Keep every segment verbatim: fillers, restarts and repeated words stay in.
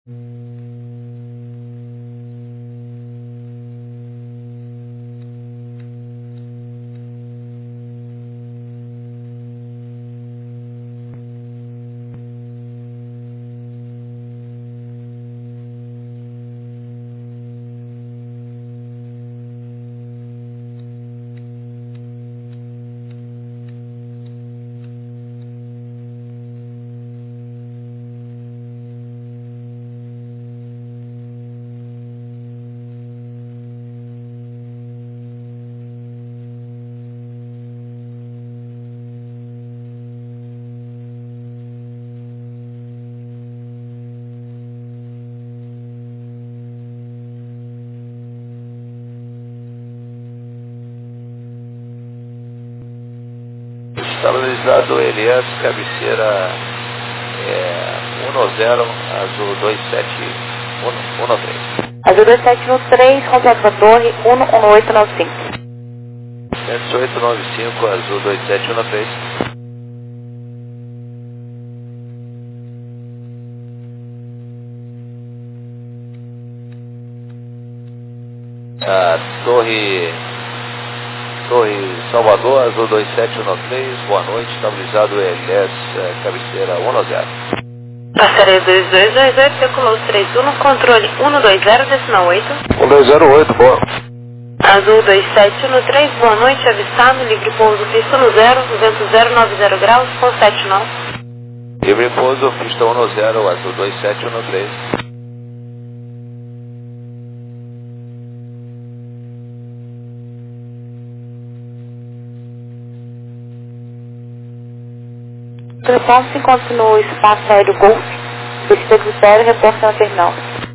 Estabilizado Elias, cabeceira é, um zero, azul dois sete um três. Azul dois sete um três, contato com a torre um um oito nove cinco. um oito nove cinco, azul dois sete um três. A torre, torre Salvador, azul dois sete um três, boa noite, estabilizado Elias, cabeceira um zero. Passareio dois dois dois oito, circulou três um, controle um dois zero, decimal oito. um dois zero oito, boa. Azul dois sete um três, boa noite, avistado, livre pouso, pista um zero, vento zero nove zero graus, com sete nove. Livre pouso, pista um zero, azul dois sete um três. Telefone se encontra no espaço aéreo Golf, pista critério, reporte na terminal.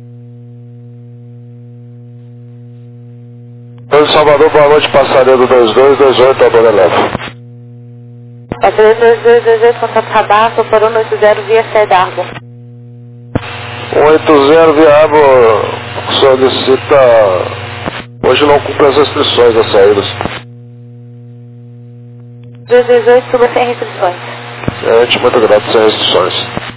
Oi, Salvador, boa noite, passareiro dois dois dois oito, Adora Leva. Passareiro dois dois dois oito, contato radar, operou no oito zero via sede Arbor. oito zero via Arbor solicita, hoje não cumpre as restrições das saídas. dois dois oito, suba sem restrições. Gente, muito grato, sem restrições.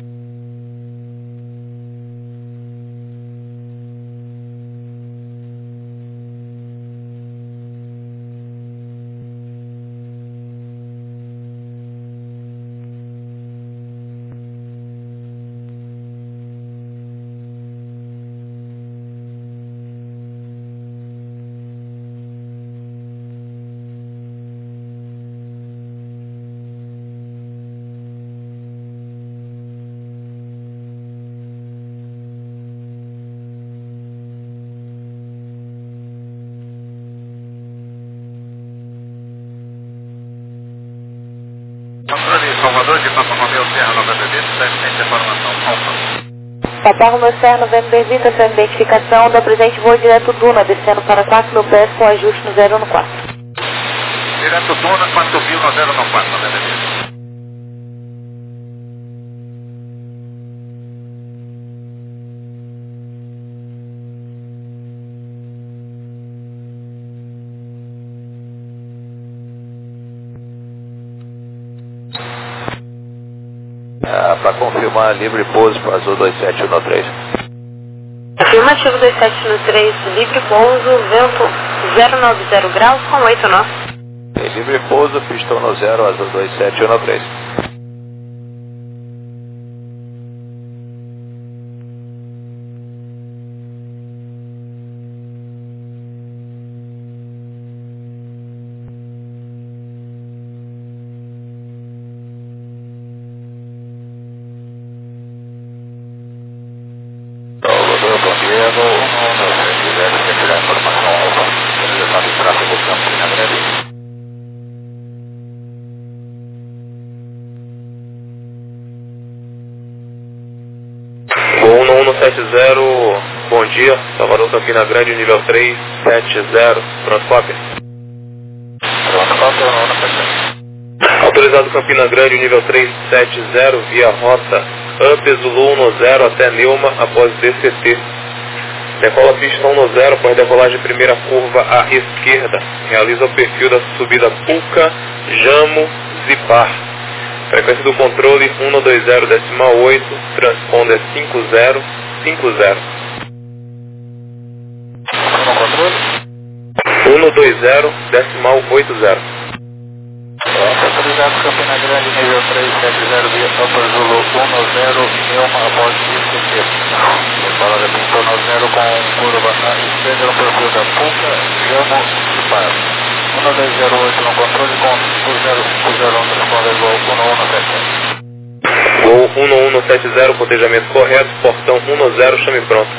Salvador de Papa Romeu Serra noventa e dois, transmite informação Alfa. Papa Romeu Serra noventa e dois, essa identificação da presente voo direto Duna, descendo para quatro mil pés com ajuste no zero um quatro. Direto Duna, quatro mil no zero um quatro, noventa e dois. Ah, para confirmar, livre pouso para azul dois sete um três. Afirmativo dois sete um três, livre pouso, vento zero nove zero graus com oito nove. Livre pouso, pista um zero, azul dois sete um três. sete zero, bom dia, Salvador Campina Grande, nível três sete zero, pronto, cópia. Pronto, cópia, não, não precisa. Autorizado Campina Grande, nível três sete zero, via rota Up Zulu um zero até Neuma, após D C T. Decola pista um zero, após decolagem primeira curva à esquerda. Realiza o perfil da subida Puca, Jamo, Zipar. Frequência do controle um dois zero decimal oito, transponder cinco zero, cinco zero. No controle? um dois zero, decimal oito zero. Autorizado Campina Grande, nível três sete zero, via Papa Zulu um zero, Neuma após I C T. Decolada pintou no zero com curva à esquerda no perfil da Puca, Jamo e Paz. um dois zero oito no controle com cinco zero cinco zero um, responde voo um um sete zero. Voo um um sete zero, cotejamento correto, portão um zero, chame pronto.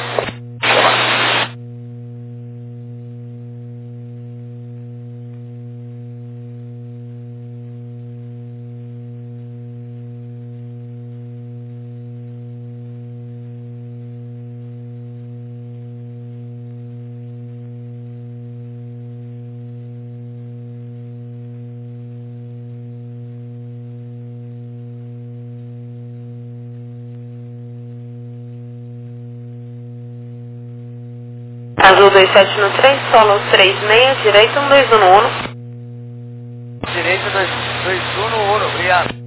Azul dois sete no três, solo três seis, direito um dois um no um. Direito dois um no um, obrigado.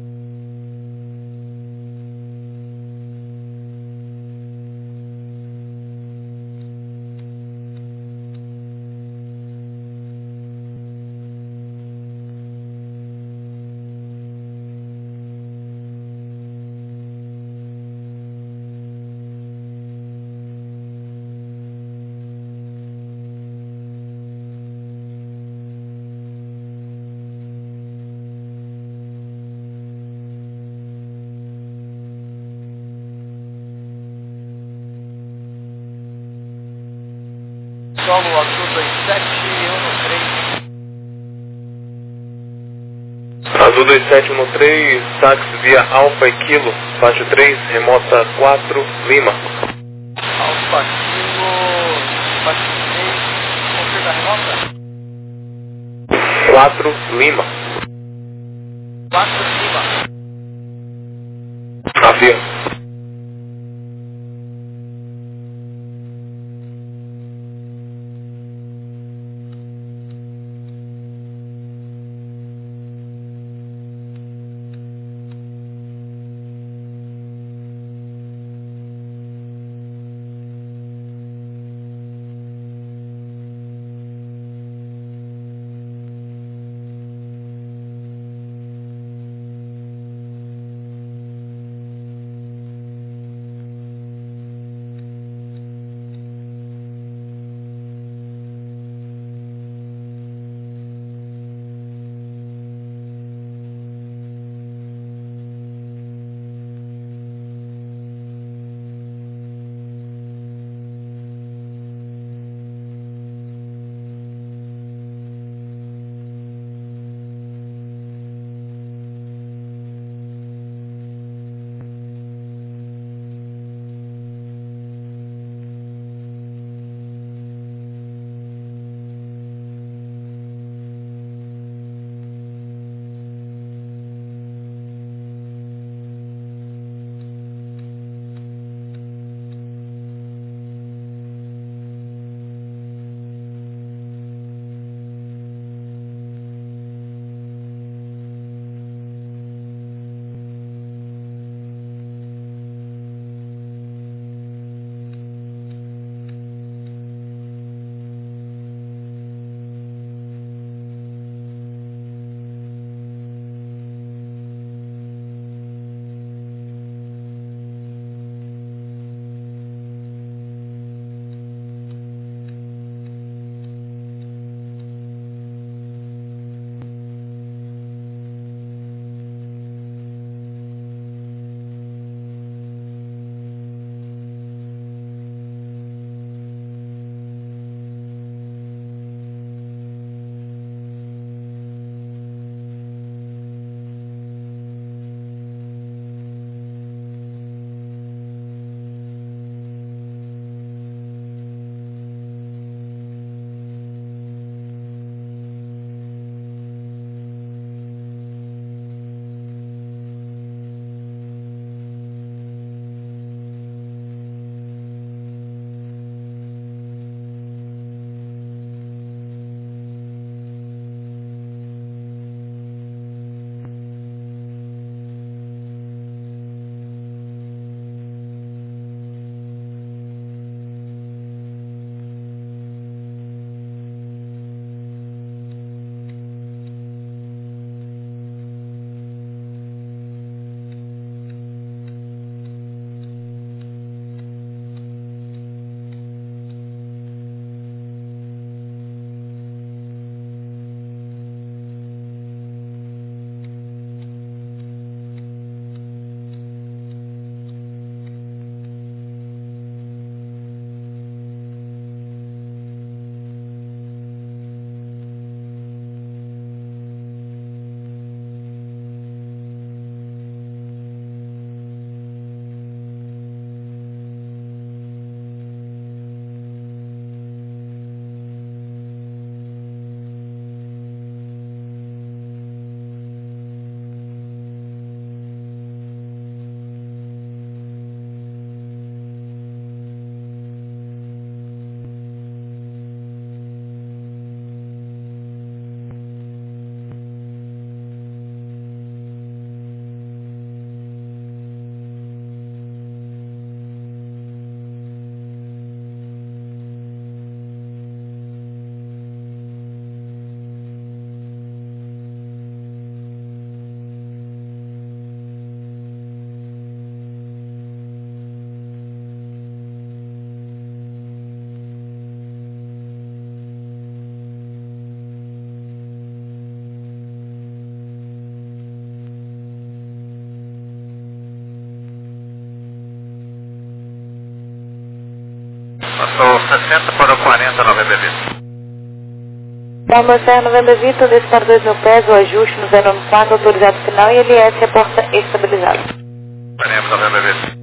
Solo azul dois sete um no três. Azul dois sete um três, táxi via Alfa e Kilo, faixa três, remota quatro, Lima. Alfa Kilo, faixa três, confirma a remota? quatro, Lima. quatro Lima. Avião. sessenta para o quarenta, November Vitor. Palma Serra, November Vitor, desce para dois mil pés, o ajuste no zero um quatro, autorizado final e L S, reporta estabilizado. Faremos, November Vitor.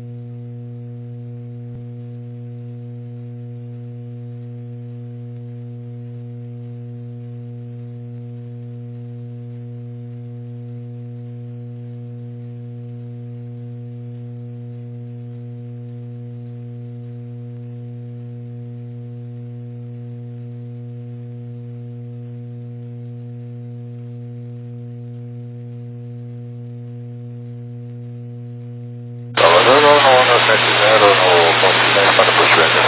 Salvador, no um sete zero, no ponto dez para Puxuenga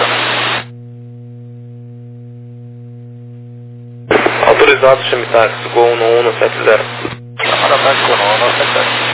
também. Autorizado, Chemitaxi, Gol no um sete zero. Chamada tática no um sete zero.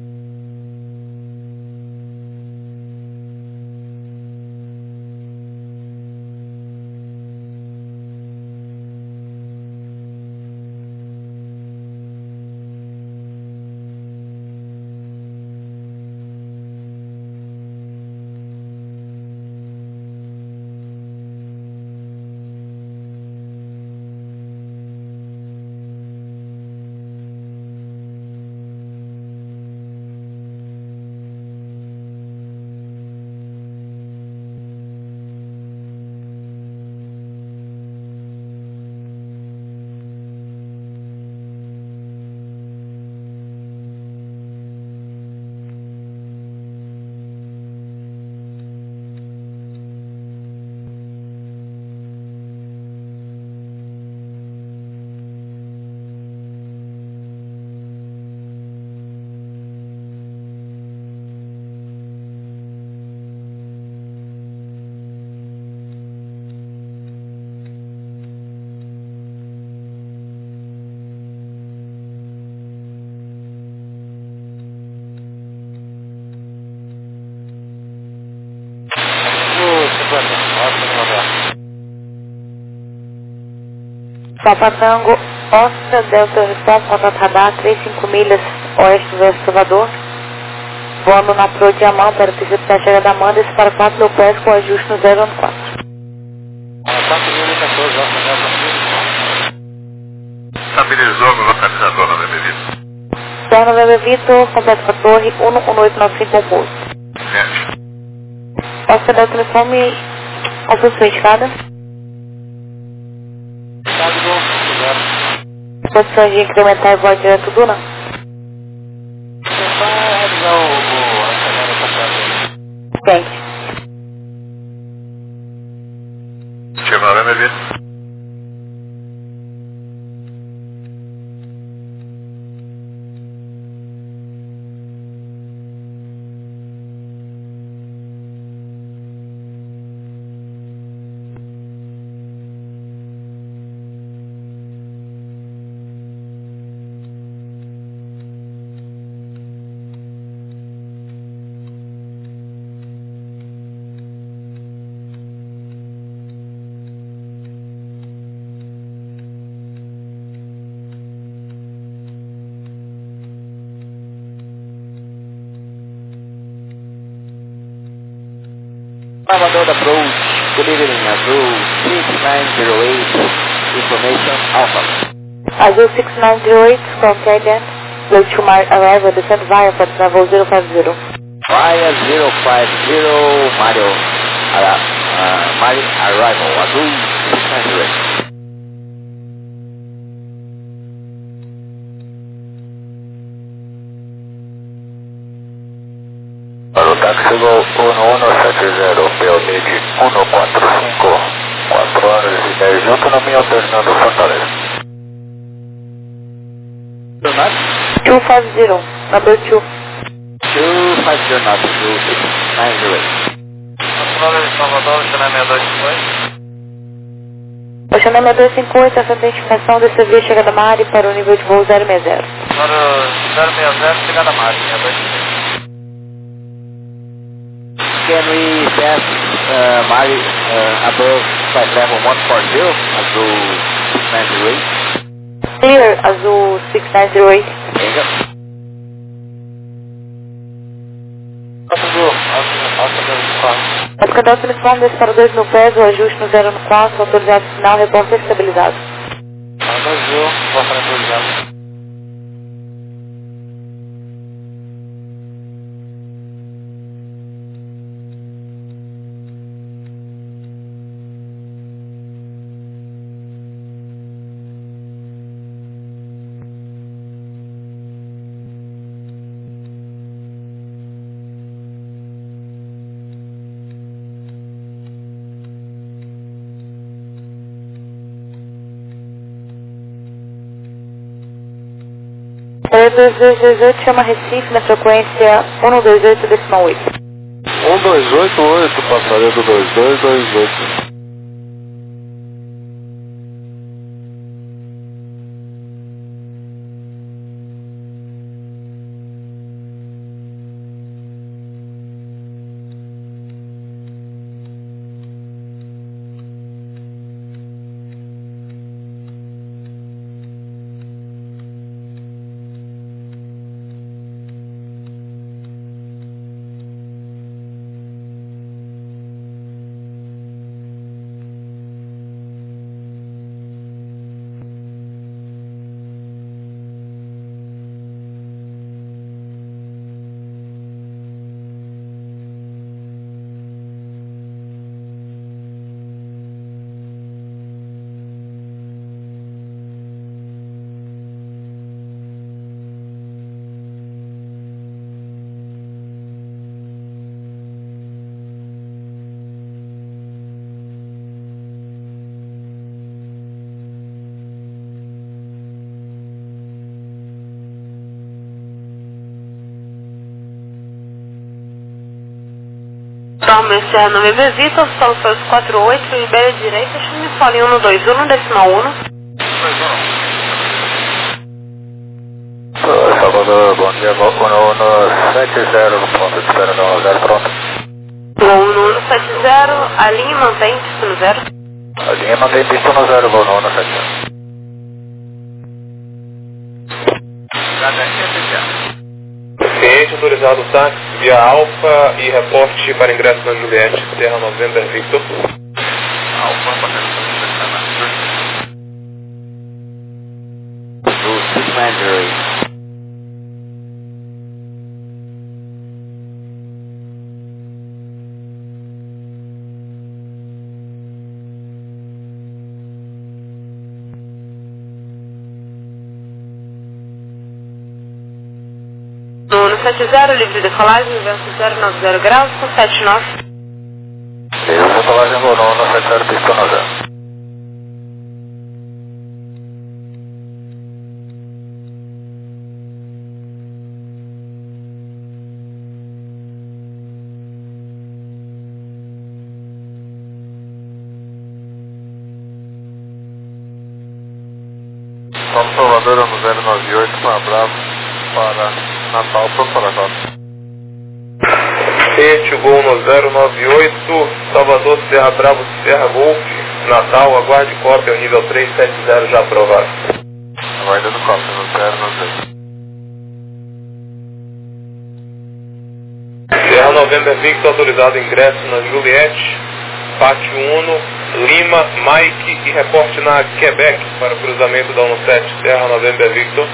Papa Tango, Oscar, Delta Response, contato radar, trinta e cinco milhas oeste versus Salvador. Voando na Pro Diamant para precipitar a chegada da Amanda, esse para quatro mil pés com ajuste no zero um quatro. Estabilizou no localizador, November Vitor. Serra November Vitor, completo para a torre, um um oito nove cinco composto. Certo. Oscar, Delta Response, confusão indicada. Condições de incrementar e voar direto do não? Thank you. Chegou November Vitor. Salvador approach, good evening, Azul six nine zero eight, information Alpha. Azul six nine zero eight, qualquer dentro. Load to my arrival, descend via for travel zero five zero. Via zero five zero, Mario, uh, uh, Mario arrival, Azul six nine zero eight. Para o táxi Gol um um sete zero, Belmid um quatro cinco, quatro horas e dez, junto no meu Fernando Fortaleza. two five zero, number two. two five zero, not Azul six nine zero eight. Salvador, Xané seis dois cinco oito. O Xané seis dois cinco oito, essa identificação desse via chegada da área para o nível de voo zero seis zero. Para zero seis zero, chegada da área, seis dois cinco oito. Can we pass uh, Mari uh, above flight level one forty, Azul six nine zero eight? Clear, Azul six nine zero eight. Bingo. Azul, Azul, Azul, Azul, Ótica Delta Uniforme, desce para dois mil pés, o ajuste no zero quatro, autorizado final, repórter estabilizado. Brasil, repórter estabilizado. dois dois dois oito, chama Recife na frequência um dois oito decimal oito. um dois oito oito, passaria do dois dois dois oito. Tome Serra Novembro Vitor, soluções quatro oito, libera direita, chame fole um dois um, decimal um. Salvador, bom dia, um um sete zero no ponto de espera no zero, pronto. um um sete zero, a linha mantém pista no zero. A linha mantém pista no zero, voo no um sete zero. Cliente autorizado táxi via Alfa e reporte para ingresso na Juliette, Serra Novembro Victor. Alfa para um sete zero, livre de decolagem, vento zero nove zero graus, com sete nove. Livre de decolagem, voo no um sete zero, pista no zero. São Salvador, no zero nove oito, para Bravo, para Natal, pronto para Natal. Este voo no zero nove oito, Salvador, Serra Bravo, Serra Golf, Natal, aguarde cópia, o nível três sete zero já aprovado. Aguardando cópia, no zero nove oito. Serra Novembro Victor, autorizado ingresso na Juliette, Pátio Uno, Lima, Mike e reporte na Quebec para o cruzamento da um sete, Serra Novembro Victor.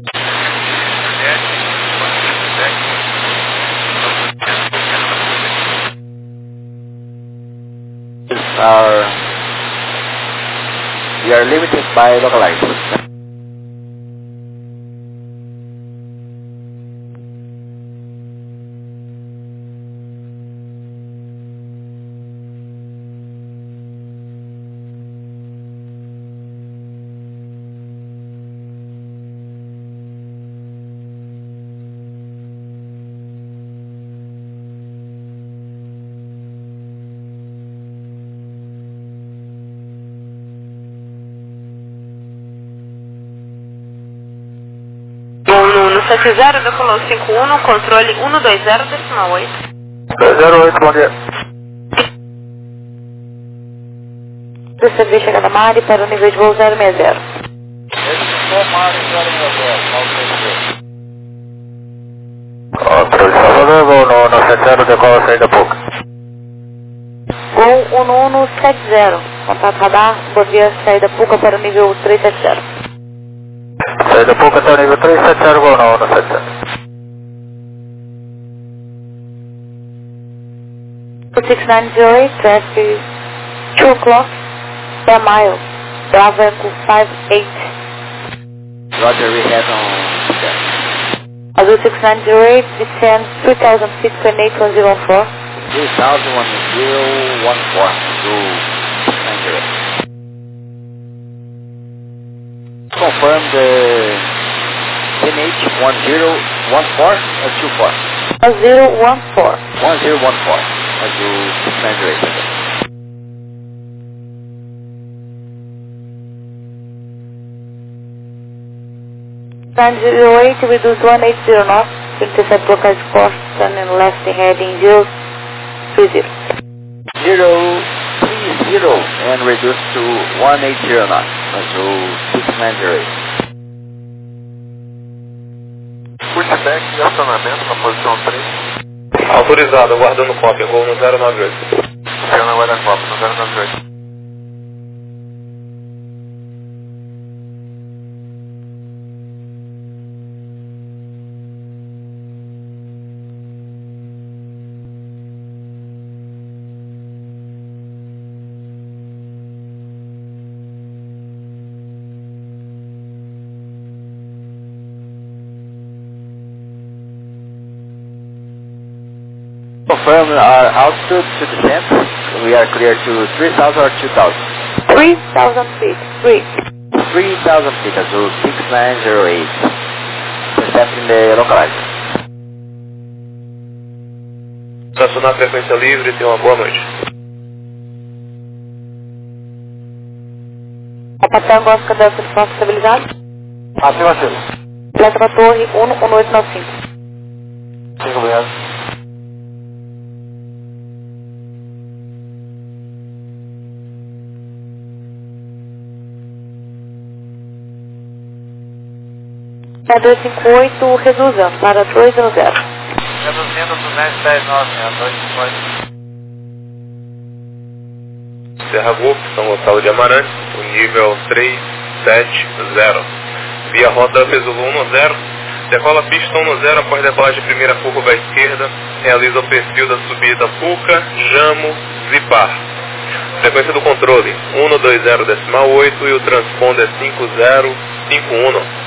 Are, we are limited by localized. sete zero, decolou cinco um, controle um dois zero, decimal oito. dois zero oito, bom dia. Do serviço chegada Mari para o nível de voo zero seis zero. Controle Salvador, voo no um sete zero, decola saída pouca. Gol um um sete zero. Contato radar, boa via saída Puca para o nível trezentos e setenta. Saída Puca até o nível trezentos e setenta, Gol um um sete zero. six nine zero eight, traffic two o'clock, per mile, Bravo Echo five eight. Roger, we have on Azul six nine zero eight, descend three thousand feet, turn eight one zero four. three thousand one zero one four, Azul six nine zero eight. Confirm the N H one zero one four or two four? one zero one four. one zero one four, Azul six nine zero eight. nine zero eight, reduce one eight zero knots, intercept localized course, turn in left and heading zero three zero. zero three zero and reduce to one eight zero knots, Azul six nine zero eight. Pushback e acionamento na posição três. Autorizado, aguardando cópia, Gol no zero nove oito. Chegando agora a Copa, no zero nove oito. Confirm our altitude to descent. We are clear to three thousand or two thousand? three thousand feet, three. three thousand feet, Azul six nine zero eight. Intercepting the localizer. Estacionar a frequência livre e tenha uma boa noite. Apatango, Oscar Delta de Fox estabilizado. Afirmativo. Letra para torre um um oito nove cinco. Cinco, obrigado. É dois cinco oito, reduzindo para dois zero zero. Reduzindo duzentos e dez nove, dois cinco oito. Serra Golf, São Gonçalo de Amarante, o nível trezentos e setenta. Via rota Zulu um zero, decola pista um zero após decolagem de primeira curva à esquerda, realiza o perfil da subida Puca, Jamo, Zipar. Frequência do controle um dois zero decimal oito e o transponder cinco zero cinco um.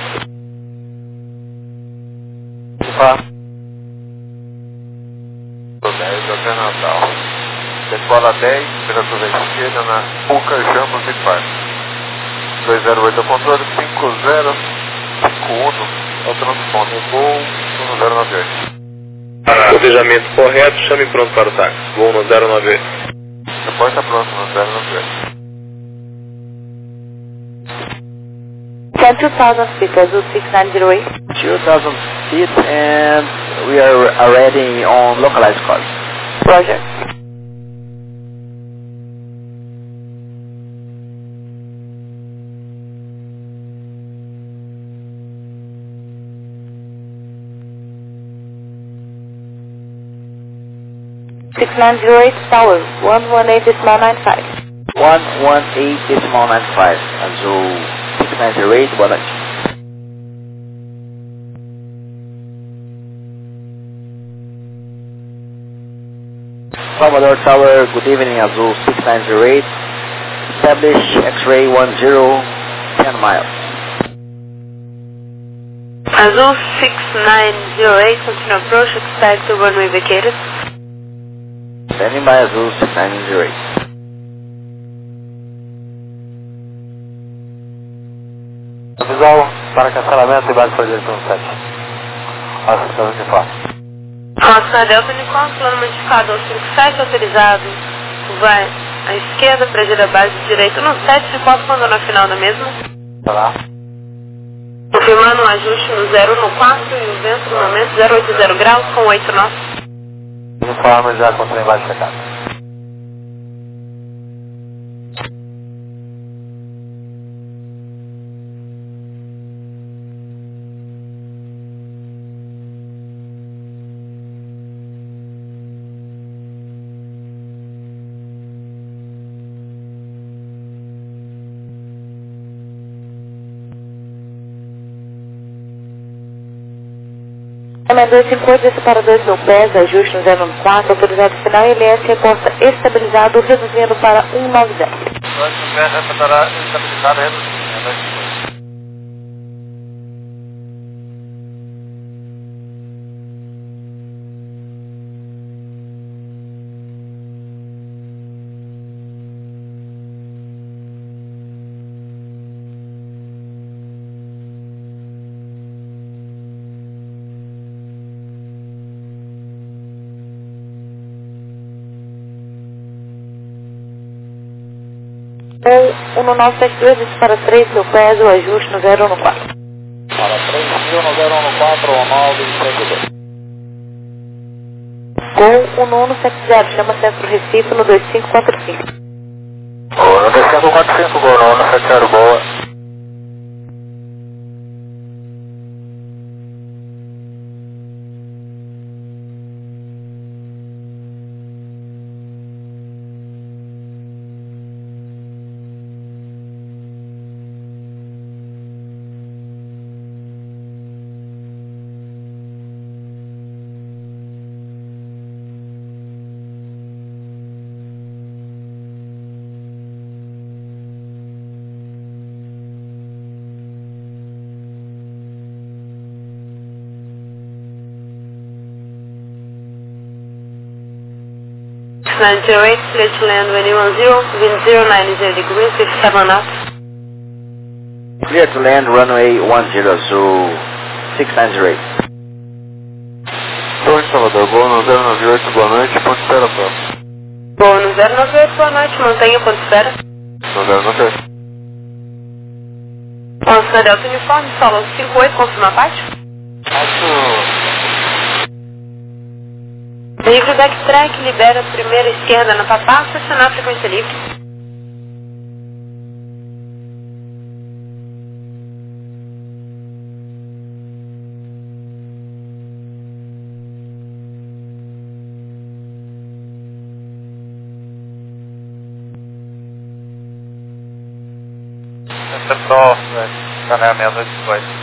dez, até Natal. Decola dez, pela curva esquerda na Puca, Jamos e Par. dois zero oito ao controle, cinco zero cinco um ao transponder, Gol um zero nove oito. Cotejamento correto, chame pronto para o táxi, Gol no zero nove oito. Reporta pronto no zero nove oito. Ten two thousand feet, Azul six nine zero eight. two thousand feet and we are already on localized course. Roger. six nine zero eight Tower, one one eight decimal nine five. one one eight decimal nine five, Azul six nine zero eight, boa noite. Salvador Tower, good evening, Azul six nine zero eight. Establish X-ray one zero, ten miles. Azul six nine zero eight, continue approach, expect the runway vacated. Standing by, Azul six nine zero eight. Visual para cancelamento e base para direção sete. Oscar de Fox. Oscar Delta Unicorn, plano modificado ao cinco sete, autorizado. Vai à esquerda, presida a base direita no sete, reporta quando na final da mesma. Tá lá. Confirmando o ajuste no zero no quatro e o vento no momento zero oito zero graus com oito nós. Uniforme já contra embaixo da casa. M dois cinco oito, desce para dois mil pés, ajuste no zero um quatro, autorizado final, L S, reposta estabilizado, reduzindo para cento e noventa. dois mil pés, reportará estabilizado, reduzindo. um nove sete dois, desce para três mil pés, o ajuste no zero um quatro. Para três mil no zero um quatro, nove sete dois. Gol um um sete zero, chama Centro Recife no dois cinco quatro cinco. Gol no dois cinco quatro cinco, gol no um sete zero, boa. nine zero eight, clear to land when you one zero, wind zero nine zero degrees, fifty-seven knots. Clear to land, runway one zero, so six nine zero eight. Torre Salvador, gol no zero nove oito, boa noite, ponto espera próximo. Gol no zero nove oito, boa noite, mantenha o ponto espera. No zero nove oito. Onça Delta Uniforme, solo cinco oito, confirma a parte. Acho... Veículo backtrack, libera a primeira esquerda na papá, estacionar a frequência livre. Pessoal, canal meia noite dezoito.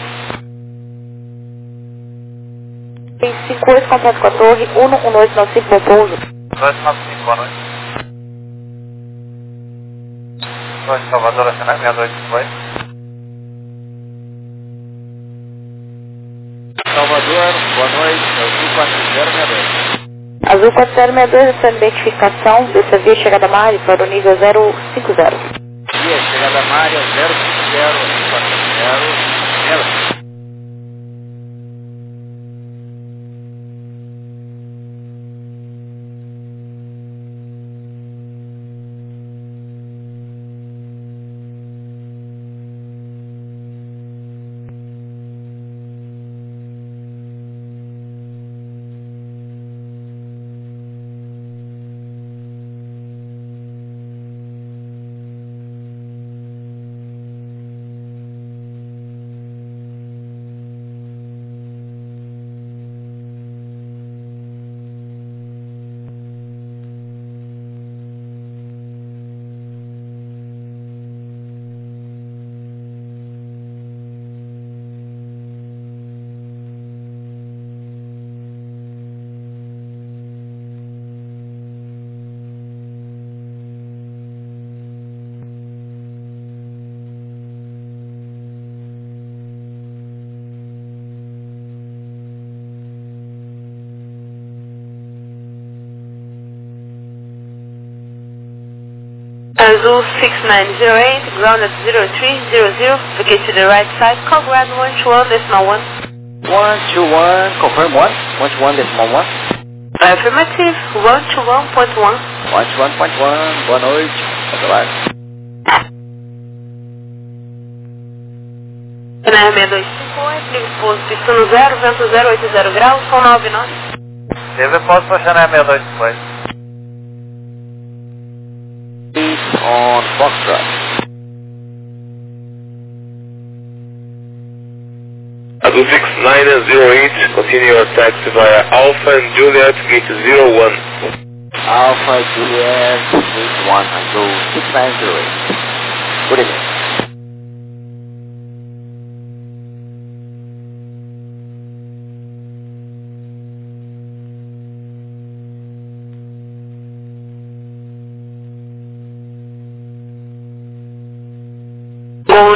cinco oito, contato com a torre, um um oito nove cinco, bom pouso. dois nove cinco, boa noite. Torre Salvador, canal meia noite dezoito. Salvador, boa noite, Azul quatro zero seis dois. Azul quatro zero seis dois, essa identificação dessa via chegada à área para o nível zero cinco zero. Via chegada à área zero cinco zero, Azul quatro zero zero. Azul six nine zero eight, ground at zero three zero zero, vacate to the right side, call ground one two one decimal one. one two one, confirm one, one two one decimal one. Affirmative, one two one point one. one two one point one, boa noite, até lá. Canal meia dois cinco oito, liga exposto, pista no zero, vento zero oito zero graus, são nove knots. Teve posto para Chanel meia dois dezoito. On Foxtrot. Azul six nine zero eight, continue your taxi via Alpha and Juliet, gate zero one. Alpha Juliet, gate one, Azul six nine zero eight. Good evening.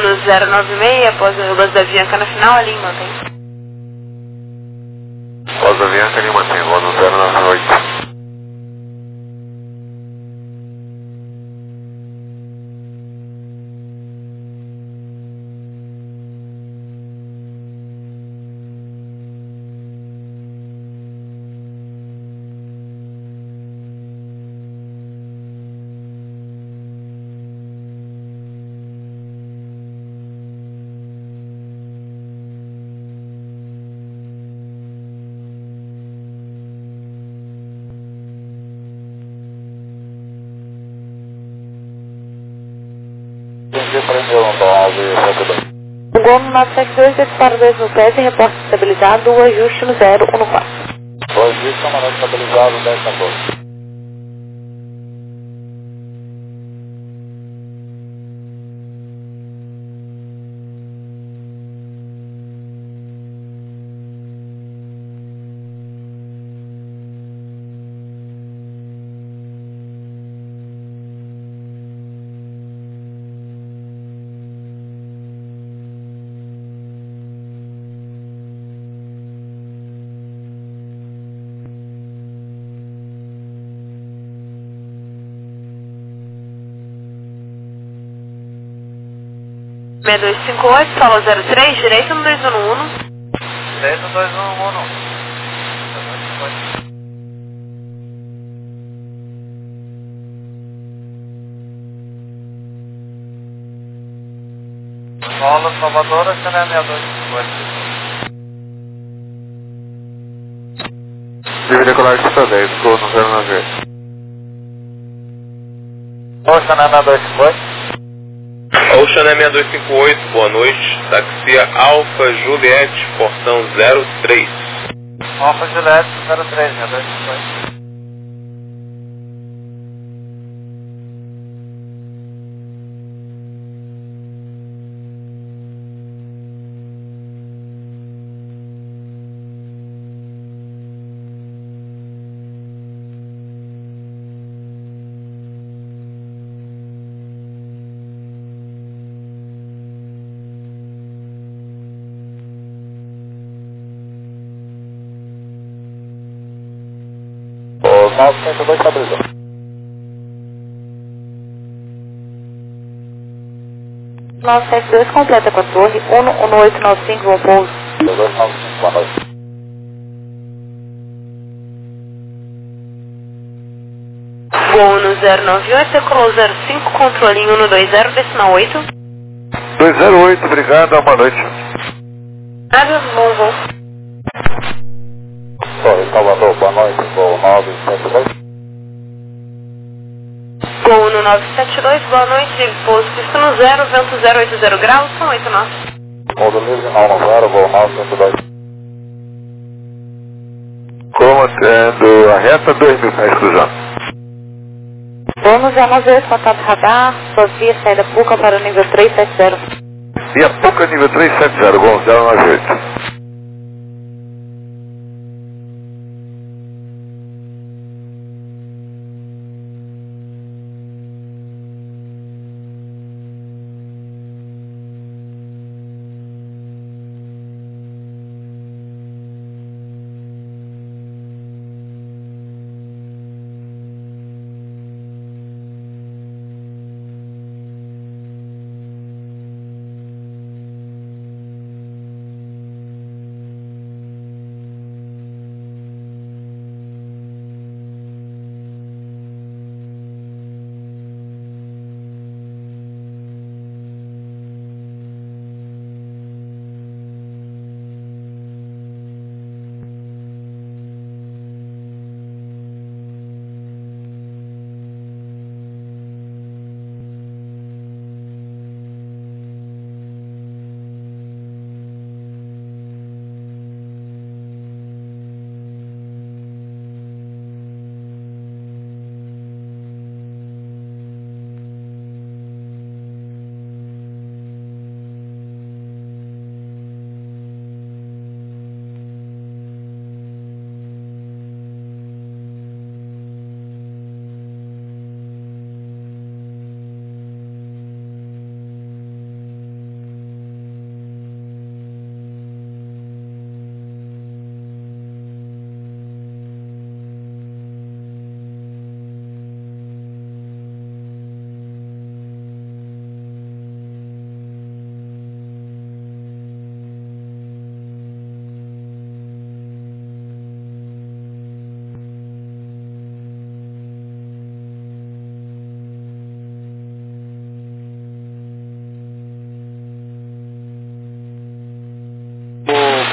no zero nove seis, após a base da Avianca na final, ali mantém. Voz da Avianca, ali mantém, voz no zero nove oito. O Gol no nove sete dois, dispara dois mil pés e reporta estabilizado, o ajuste no zero um quatro. O ajuste camarada estabilizado, dez quatorze. seis dois cinco oito, solo zero três, direito no dois um um. Direito dois um um. Solo Salvador, Chanel seis dois cinco oito. Livre decolar de dez, Gol no zero nove oito. Ocean seis dois cinco oito. Ocean seis dois cinco oito, boa noite. Taxia Alfa Juliette, portão zero três. Alfa Juliette zero três, seis dois cinco oito. nove sete dois estabilizou. nove sete dois completa com a torre, um um oito nove cinco, voo pouso. dois nove cinco, boa noite. Gol no zero nove oito, decolou zero cinco, controlinho um dois zero, decimal oito. dois zero oito, obrigado, boa noite. Nada, bom voo. Sorry, Salvador, boa noite, voo nove sete dois. Gol no nove sete dois, boa noite, pouso pista no zero, vento zero oito zero graus, são oito nós. Modo livre não no zero, voo nove sete dois. Comandando a reta, dois mil pés cruzando. Gol no zero nove oito, contato radar, suas vias saída Puca para o nível três sete zero. E a Puca nível três sete zero, Gol zero nove oito.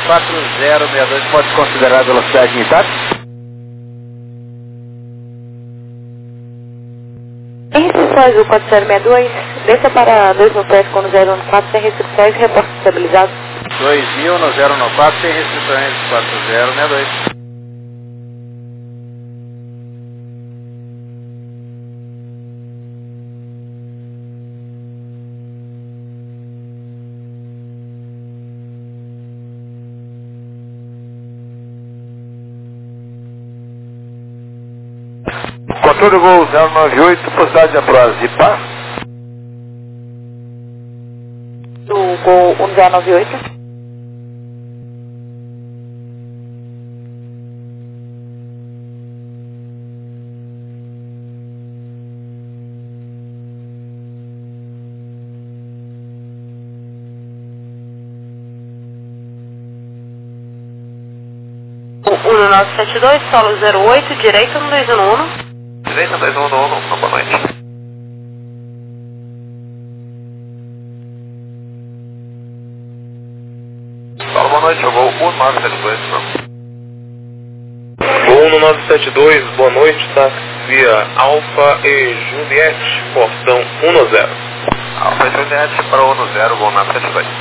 quatro zero seis dois pode considerar a velocidade intacta? Em restrições do quatro zero seis dois, desça para dois mil pés com no zero um quatro sem restrições, reporte estabilizado. dois mil no zero um quatro sem restrições, quatro zero seis dois. Controle Gol zero nove oito, possibilidade de aproximar e pá. Do Gol um zero nove oito. um nove sete dois, solo zero oito, direito no dois um um. Direita dois um um, boa noite. Fala, boa noite, eu vou um nove sete dois, Gol um nove sete dois, boa noite, táxi via Alfa e Juliette, portão um zero. Alfa e Juliette para um zero, Gol nove sete dois.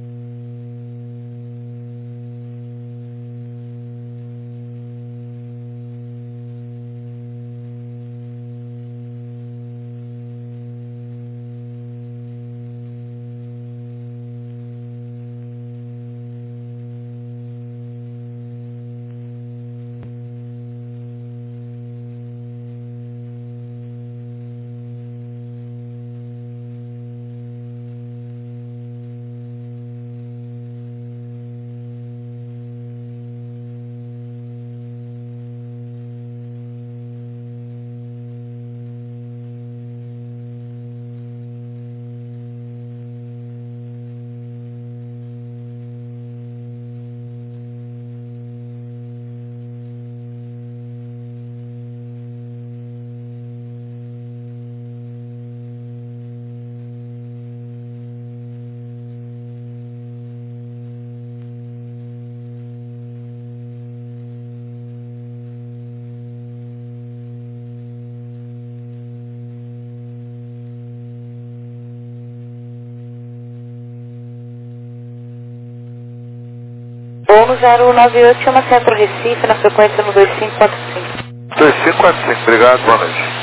Gol no zero nove oito, chama Centro Recife, na frequência no dois cinco quatro cinco. dois cinco quatro cinco, obrigado, boa noite.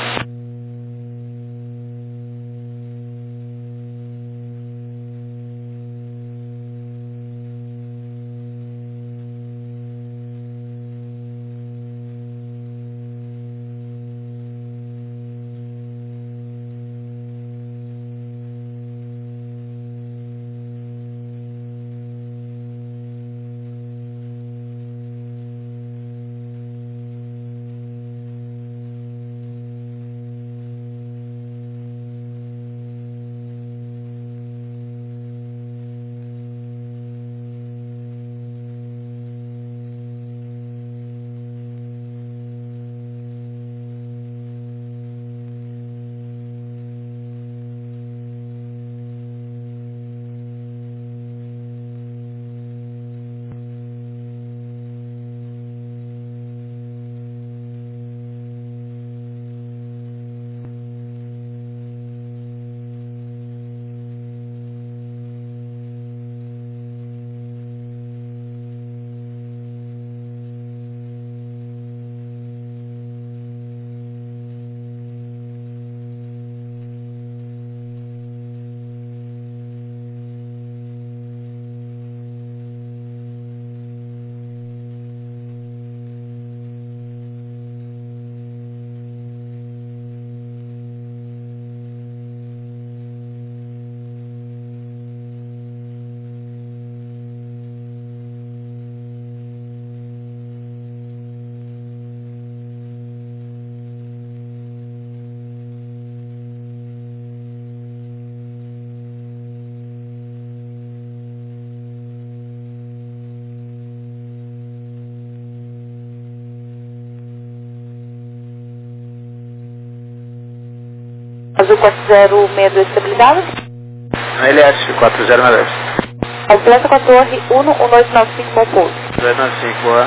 Azul quatro zero seis dois estabilizado. L S quatro zero seis dois. Completa com a torre um um oito nove cinco, bom pouso. dois nove cinco, boa.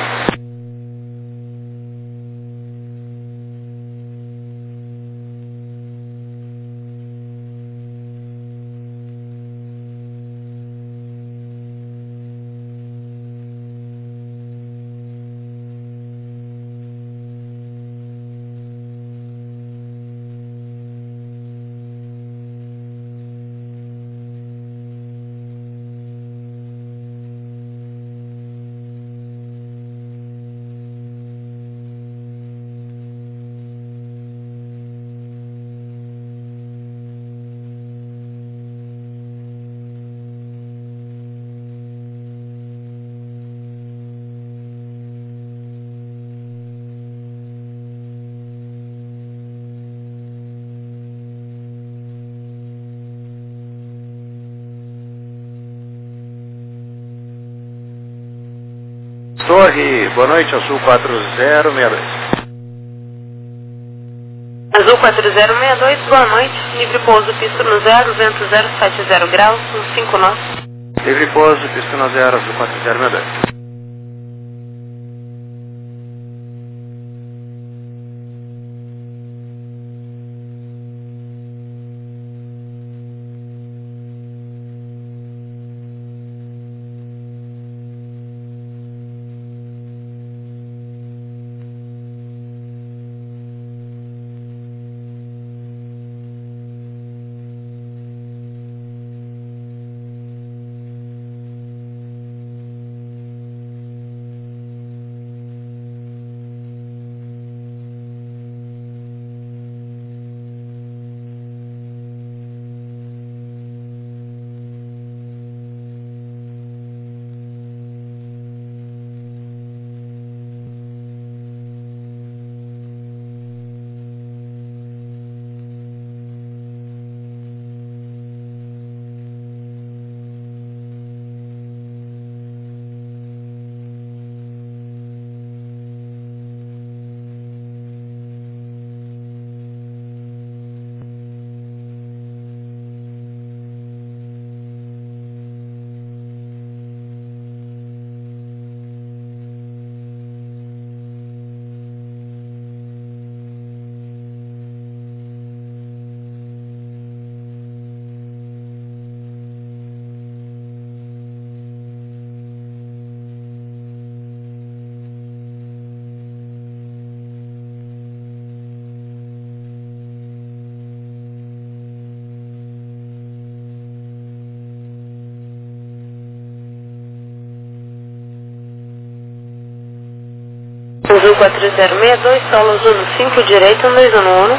Torre, boa noite, Azul quatro zero seis dois. Azul quatro zero seis dois, boa noite. Livre pouso, pista no zero, vento zero sete zero graus, um cinco nós. Livre pouso, pista no zero, Azul quatro zero seis dois. Azul quatro zero seis dois, solo Azul cinco, direita dois um um.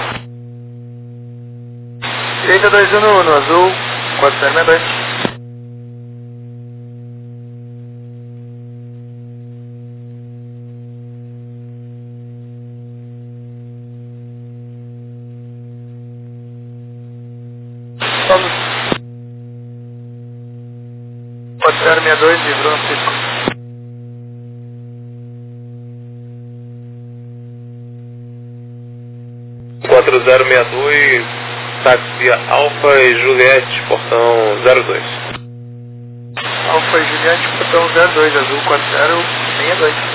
Direita dois um um, Azul quatro zero seis dois. Solo quatro zero seis dois, livrou no Cisco. quatro zero seis dois, táxi via Alfa e Juliette, portão zero dois. Alfa e Juliette, portão zero dois, Azul quatro zero seis dois.